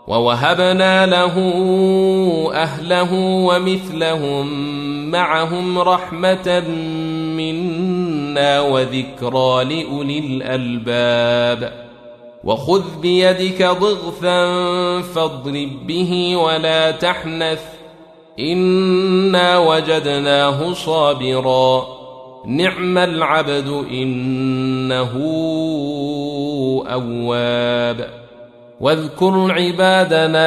ووهبنا له أهله ومثلهم معهم رحمة منا وذكرى لأولي الألباب وخذ بيدك ضغثا فاضرب به ولا تحنث إنا وجدناه صابرا نعم العبد إنه أواب واذكر عبادنا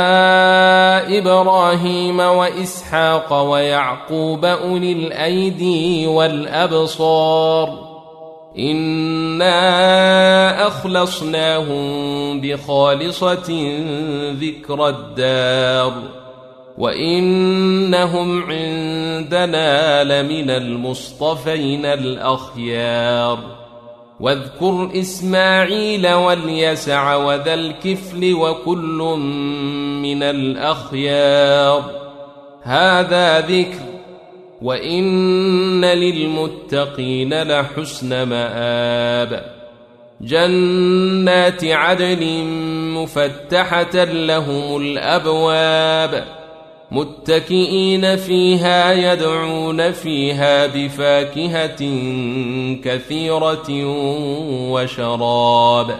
إبراهيم وإسحاق ويعقوب أولي الأيدي والأبصار إنا أخلصناهم بخالصة ذكر الدار وإنهم عندنا لمن المصطفين الأخيار واذكر إسماعيل واليسع وذا الكفل وكل من الأخيار هذا ذكر وإن للمتقين لحسن مآب جنات عدن مفتحة لهم الأبواب متكئين فيها يدعون فيها بفاكهة كثيرة وشراب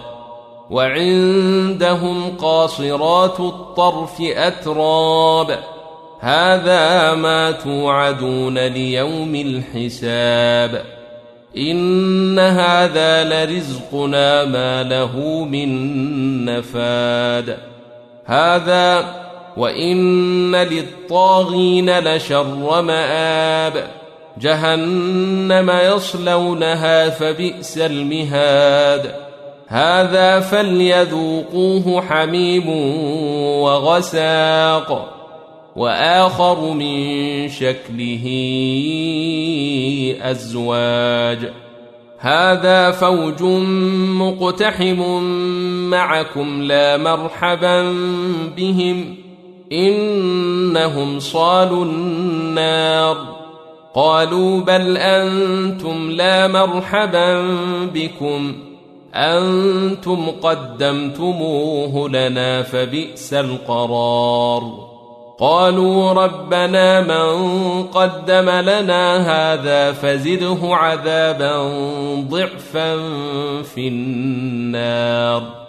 وعندهم قاصرات الطرف أتراب هذا ما توعدون ليوم الحساب إن هذا لرزقنا ما له من نفاد هذا وإن للطاغين لشر مآب جهنم يصلونها فبئس المهاد هذا فليذوقوه حميم وغساق وآخر من شكله أزواج هذا فوج مقتحم معكم لا مرحبا بهم إنهم صالوا النار قالوا بل أنتم لا مرحبا بكم أنتم قدمتموه لنا فبئس القرار قالوا ربنا من قدم لنا هذا فزده عذابا ضعفا في النار